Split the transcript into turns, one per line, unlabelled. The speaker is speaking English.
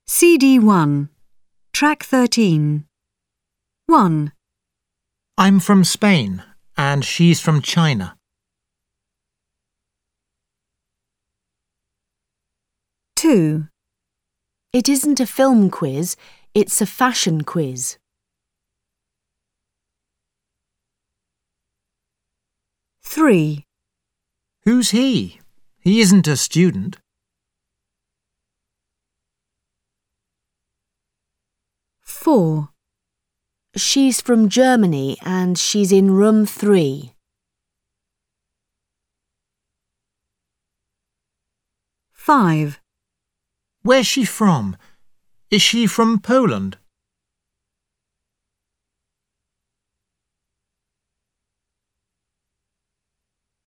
CD1, Track 13. 1,
I'm from Spain, and she's from China.
2,
It isn't a film quiz, it's a fashion quiz.
3,
Who's he? He isn't a student.
4,
She's from Germany and she's in room 3.
5,
Where's she from? Is she from Poland?